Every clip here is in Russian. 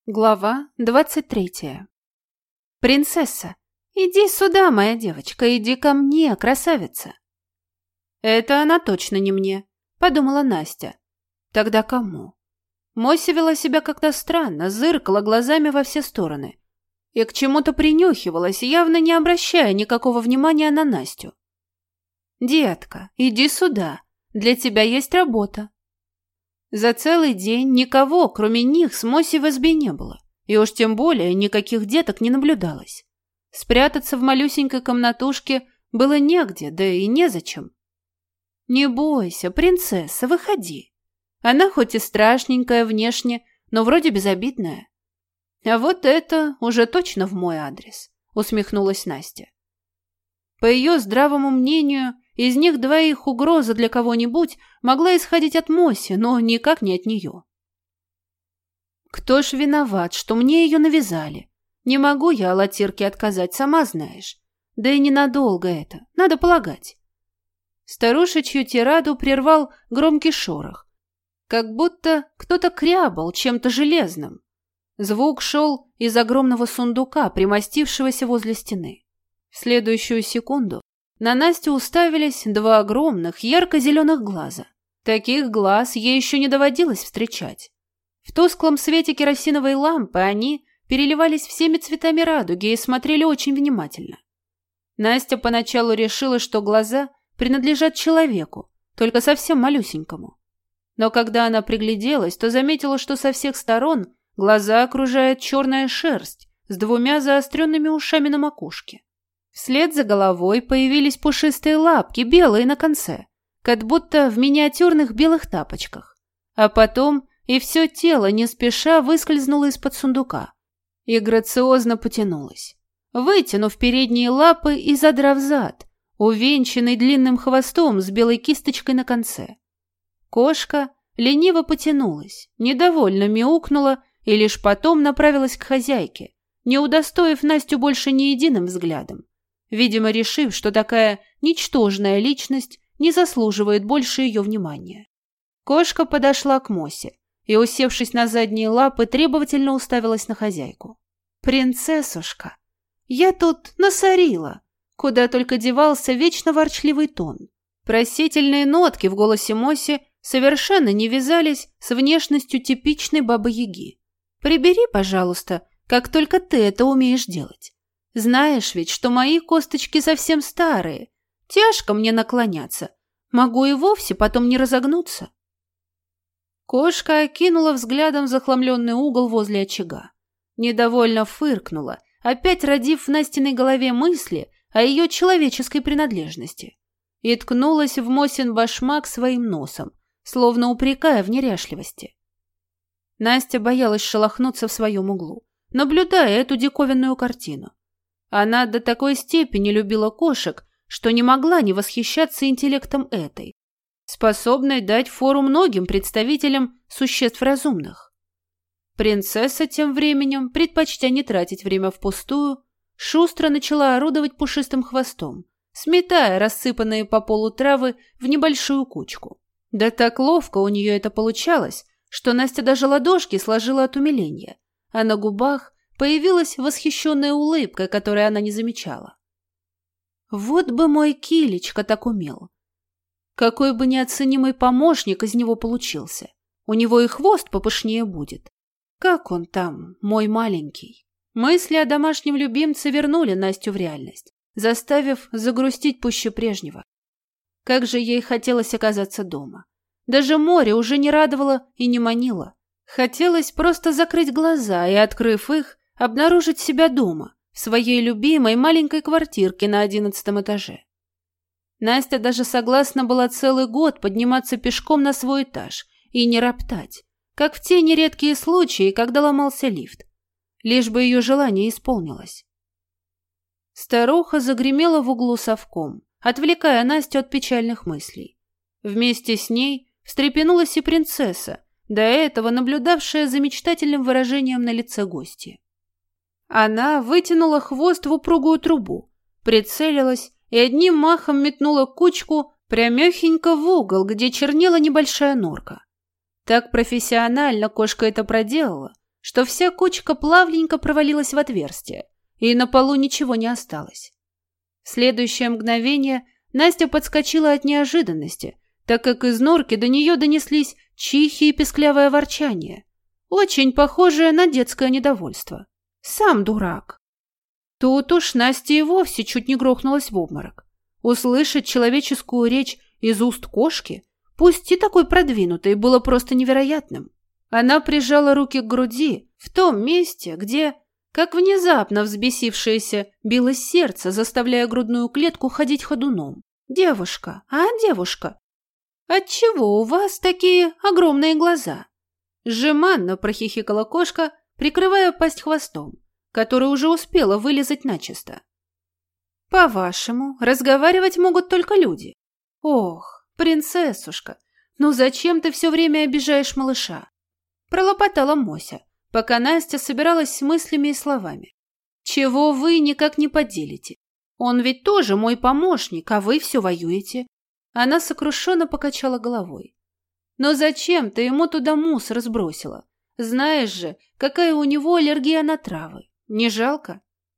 Глава 23. «Принцесса, иди сюда, моя девочка, иди ко мне, красавица!» «Это она точно не мне», — подумала Настя. «Тогда кому?» Мося вела себя как-то странно, зыркала глазами во все стороны и к чему-то принюхивалась, явно не обращая никакого внимания на Настю. «Детка, иди сюда, для тебя есть работа». За целый день никого, кроме них, с Мосей в избе не было, и уж тем более никаких деток не наблюдалось. Спрятаться в малюсенькой комнатушке было негде, да и незачем. «Не бойся, принцесса, выходи. Она хоть и страшненькая внешне, но вроде безобидная». «А вот это уже точно в мой адрес», — усмехнулась Настя. По ее здравому мнению, из них двоих угроза для кого-нибудь могла исходить от Моси, но никак не от нее. «Кто ж виноват, что мне ее навязали? Не могу я Алатирке отказать, сама знаешь. Да и ненадолго это, надо полагать». Старушечью тираду прервал громкий шорох, как будто кто-то крябал чем-то железным. Звук шел из огромного сундука, примостившегося возле стены. В следующую секунду на Настю уставились два огромных ярко-зеленых глаза. Таких глаз ей еще не доводилось встречать. В тусклом свете керосиновой лампы они переливались всеми цветами радуги и смотрели очень внимательно. Настя поначалу решила, что глаза принадлежат человеку, только совсем малюсенькому. Но когда она пригляделась, то заметила, что со всех сторон глаза окружает черная шерсть с двумя заостренными ушами на макушке. Вслед за головой появились пушистые лапки, белые на конце, как будто в миниатюрных белых тапочках. А потом и все тело не спеша выскользнуло из-под сундука и грациозно потянулось, вытянув передние лапы и задрав зад, увенчанный длинным хвостом с белой кисточкой на конце. Кошка лениво потянулась, недовольно мяукнула и лишь потом направилась к хозяйке, не удостоив Настю больше ни единым взглядом, видимо, решив, что такая ничтожная личность не заслуживает больше ее внимания. Кошка подошла к Мосе и, усевшись на задние лапы, требовательно уставилась на хозяйку. «Принцессушка, я тут насорила!» Куда только девался вечно ворчливый тон. Просительные нотки в голосе Моси совершенно не вязались с внешностью типичной бабы-яги. «Прибери, пожалуйста, как только ты это умеешь делать. Знаешь ведь, что мои косточки совсем старые. Тяжко мне наклоняться. Могу и вовсе потом не разогнуться». Кошка окинула взглядом захламленный угол возле очага. Недовольно фыркнула, опять родив в Настиной голове мысли о ее человеческой принадлежности, и ткнулась в Мосин башмак своим носом, словно упрекая в неряшливости. Настя боялась шелохнуться в своем углу, наблюдая эту диковинную картину. Она до такой степени любила кошек, что не могла не восхищаться интеллектом этой, способной дать фору многим представителям существ разумных. Принцесса тем временем, предпочтя не тратить время впустую, шустро начала орудовать пушистым хвостом, сметая рассыпанные по полу травы в небольшую кучку. Да так ловко у нее это получалось, что Настя даже ладошки сложила от умиления, а на губах появилась восхищенная улыбка, которой она не замечала. Вот бы мой Килечка так умел. Какой бы неоценимый помощник из него получился. У него и хвост попышнее будет. Как он там, мой маленький? Мысли о домашнем любимце вернули Настю в реальность, заставив загрустить пуще прежнего. Как же ей хотелось оказаться дома. Даже море уже не радовало и не манило. Хотелось просто закрыть глаза и, открыв их, обнаружить себя дома, в своей любимой маленькой квартирке на 11 этаже. Настя даже согласна была целый год подниматься пешком на свой этаж и не роптать, как в те нередкие случаи, когда ломался лифт, лишь бы ее желание исполнилось. Старуха загремела в углу совком, отвлекая Настю от печальных мыслей. Вместе с ней встрепенулась и принцесса, до этого наблюдавшая за мечтательным выражением на лице гостья. Она вытянула хвост в упругую трубу, прицелилась и одним махом метнула кучку прямехенько в угол, где чернела небольшая норка. Так профессионально кошка это проделала, что вся кучка плавненько провалилась в отверстие, и на полу ничего не осталось. В следующее мгновение Настя подскочила от неожиданности, так как из норки до нее донеслись чихи и песклявое ворчание, очень похожее на детское недовольство. Сам дурак. Тут уж Настя и вовсе чуть не грохнулась в обморок. Услышать человеческую речь из уст кошки, пусть и такой продвинутой, было просто невероятным. Она прижала руки к груди, в том месте, где, как внезапно взбесившееся, билось сердце, заставляя грудную клетку ходить ходуном. «Девушка, девушка, отчего у вас такие огромные глаза?» Жеманно прохихикала кошка, прикрывая пасть хвостом, который уже успела вылезать начисто. «По-вашему, разговаривать могут только люди? Ох, принцессушка, ну зачем ты все время обижаешь малыша?» Пролопотала Мося, пока Настя собиралась с мыслями и словами. «Чего вы никак не поделите? Он ведь тоже мой помощник, а вы все воюете». Она сокрушенно покачала головой. «Но зачем ты ему туда мусор сбросила? Знаешь же, какая у него аллергия на травы. Не жалко?»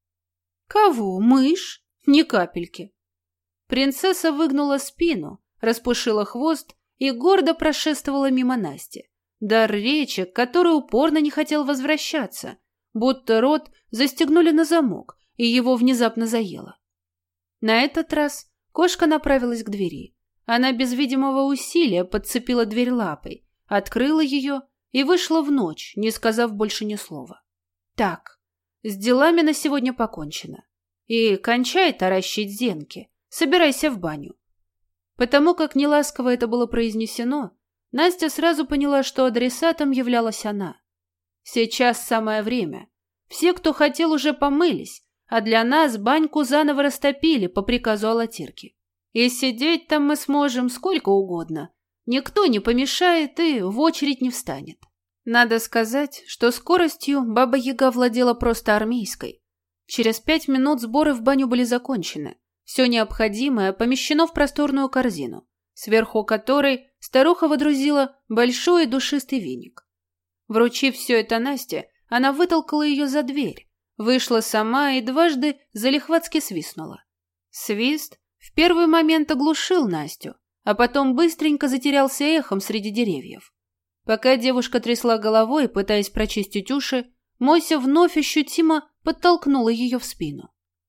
«Кого? Мышь? Ни капельки». Принцесса выгнула спину, распушила хвост и гордо прошествовала мимо Насти. Дар речи, который упорно не хотел возвращаться, будто рот застегнули на замок, и его внезапно заело. На этот раз кошка направилась к двери. Она без видимого усилия подцепила дверь лапой, открыла ее и вышла в ночь, не сказав больше ни слова. «Так, с делами на сегодня покончено. И кончай таращить зенки, собирайся в баню». Потому как неласково это было произнесено, Настя сразу поняла, что адресатом являлась она. Сейчас самое время. Все, кто хотел, уже помылись, а для нас баньку заново растопили по приказу Алатирки. И сидеть там мы сможем сколько угодно. Никто не помешает и в очередь не встанет. Надо сказать, что скоростью Баба-Яга владела просто армейской. Через 5 минут сборы в баню были закончены. Все необходимое помещено в просторную корзину, сверху которой старуха водрузила большой и душистый веник. Вручив все это Насте, она вытолкала ее за дверь, вышла сама и дважды залихватски свистнула. Свист в первый момент оглушил Настю, а потом быстренько затерялся эхом среди деревьев. Пока девушка трясла головой, пытаясь прочистить уши, Мося вновь ощутимо подтолкнула ее в спину.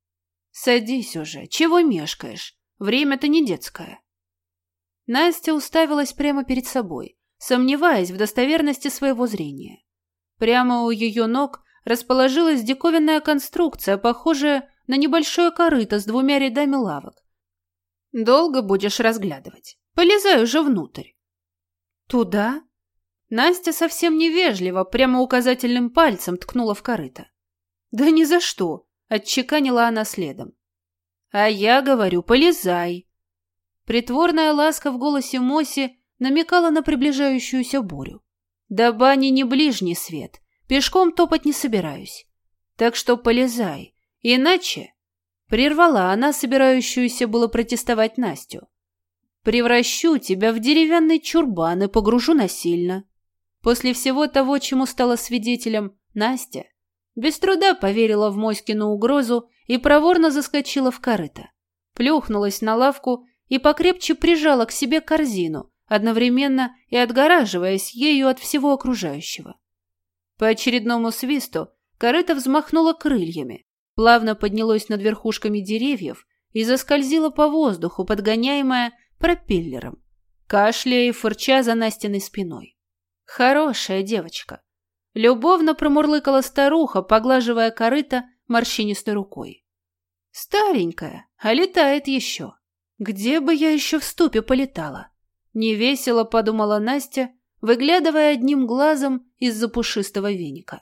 «Садись уже, чего мешкаешь? Время-то не детское». Настя уставилась прямо перед собой, сомневаясь в достоверности своего зрения. Прямо у ее ног расположилась диковинная конструкция, похожая на небольшое корыто с 2 рядами лавок. «Долго будешь разглядывать? Полезай уже внутрь». «Туда?» Настя совсем невежливо, прямо указательным пальцем ткнула в корыто. «Да ни за что!» — отчеканила она следом. «А я говорю, полезай!» Притворная ласка в голосе Моси намекала на приближающуюся бурю. «До бани не ближний свет, пешком топать не собираюсь. Так что полезай, иначе...» Прервала она собирающуюся было протестовать Настю. «Превращу тебя в деревянный чурбан и погружу насильно». После всего того, чему стала свидетелем Настя, без труда поверила в Моськину угрозу и проворно заскочила в корыто, плюхнулась на лавку и покрепче прижала к себе корзину, одновременно и отгораживаясь ею от всего окружающего. По очередному свисту корыто взмахнуло крыльями, плавно поднялось над верхушками деревьев и заскользило по воздуху, подгоняемое пропеллером, кашляя и фырча за Настиной спиной. «Хорошая девочка», — любовно промурлыкала старуха, поглаживая корыто морщинистой рукой. «Старенькая, а летает еще. Где бы я еще в ступе полетала?» Невесело подумала Настя, выглядывая одним глазом из-за пушистого веника.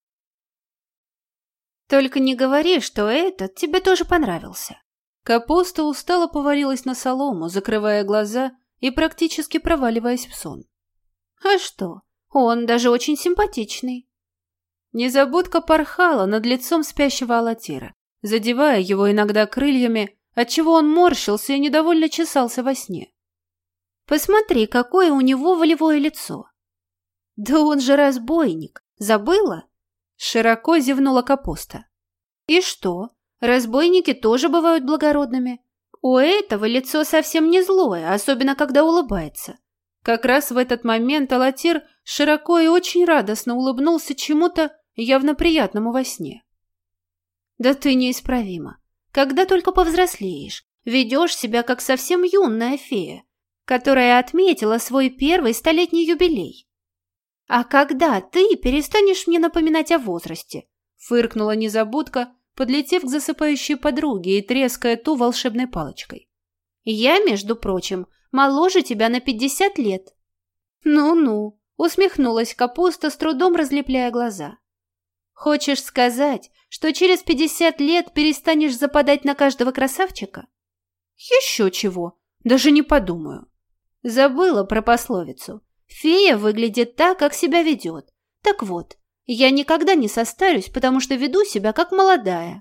«Только не говори, что этот тебе тоже понравился». Капуста устало повалилась на солому, закрывая глаза и практически проваливаясь в сон. «А что, он даже очень симпатичный». Незабудка порхала над лицом спящего Алатира, задевая его иногда крыльями, отчего он морщился и недовольно чесался во сне. «Посмотри, какое у него волевое лицо». «Да он же разбойник, Забыла?» Широко зевнула Капуста. «И что? Разбойники тоже бывают благородными. У этого лицо совсем не злое, особенно когда улыбается». Как раз в этот момент Алатир широко и очень радостно улыбнулся чему-то явно приятному во сне. «Да ты неисправима. Когда только повзрослеешь, ведешь себя как совсем юная фея, которая отметила свой первый столетний юбилей. А когда ты перестанешь мне напоминать о возрасте?» Фыркнула незабудка, подлетев к засыпающей подруге и треская ту волшебной палочкой. «Я, между прочим, моложе тебя на 50 лет». «Ну-ну», — усмехнулась Капуста, с трудом разлепляя глаза. «Хочешь сказать, что через 50 лет перестанешь западать на каждого красавчика?» «Еще чего, даже не подумаю». Забыла про пословицу. Фея выглядит так, как себя ведет. Так вот, я никогда не состарюсь, потому что веду себя как молодая.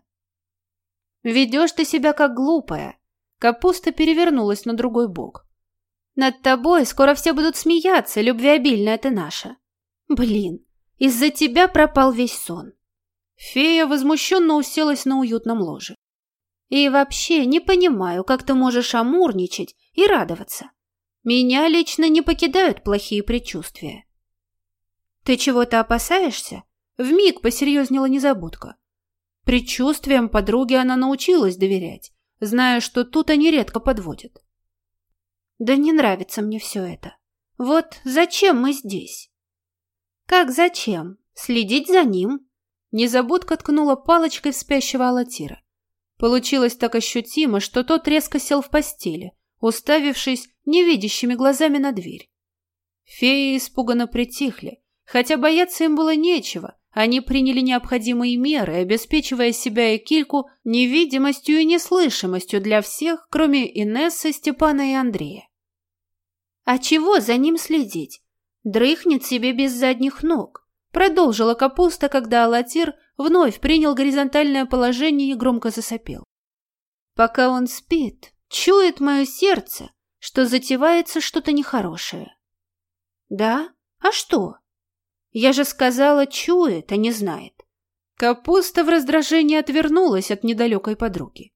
Ведешь ты себя как глупая. Капуста перевернулась на другой бок. Над тобой скоро все будут смеяться, любвеобильная ты наша. Блин, из-за тебя пропал весь сон. Фея возмущенно уселась на уютном ложе. И вообще не понимаю, как ты можешь амурничать и радоваться. Меня лично не покидают плохие предчувствия. Ты чего-то опасаешься? Вмиг посерьезнела незабудка. Предчувствиям подруги она научилась доверять, зная, что тут они редко подводят. Да не нравится мне все это. Вот зачем мы здесь? Как зачем? Следить за ним? Незабудка ткнула палочкой в спящего Алатира. Получилось так ощутимо, что тот резко сел в постели, уставившись невидящими глазами на дверь. Феи испуганно притихли, хотя бояться им было нечего, они приняли необходимые меры, обеспечивая себя и Кильку невидимостью и неслышимостью для всех, кроме Инессы, Степана и Андрея. «А чего за ним следить? Дрыхнет себе без задних ног», продолжила Капуста, когда Алатир вновь принял горизонтальное положение и громко засопел. «Пока он спит, чует мое сердце, что затевается что-то нехорошее». «Да? А что?» «Я же сказала, чует, а не знает». Капуста в раздражении отвернулась от недалекой подруги.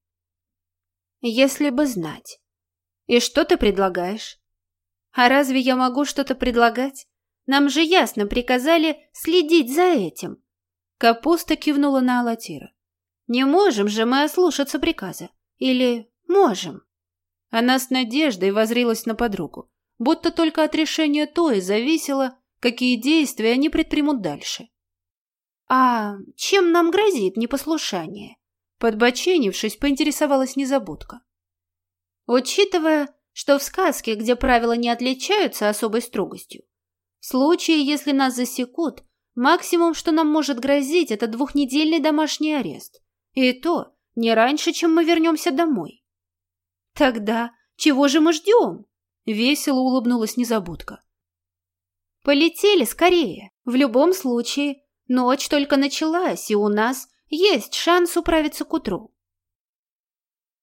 «Если бы знать. И что ты предлагаешь?» «А разве я могу что-то предлагать? Нам же ясно приказали следить за этим». Капуста кивнула на Алатира. «Не можем же мы ослушаться приказа. Или можем?» Она с надеждой воззрилась на подругу, будто только от решения той зависело, какие действия они предпримут дальше. «А чем нам грозит непослушание?» Подбоченившись, поинтересовалась незабудка. «Учитывая, что в сказке, где правила не отличаются особой строгостью, в случае, если нас засекут, максимум, что нам может грозить, это 2-недельный домашний арест. И то не раньше, чем мы вернемся домой». «Тогда чего же мы ждем?» Весело улыбнулась незабудка. «Полетели скорее. В любом случае, ночь только началась, и у нас есть шанс управиться к утру».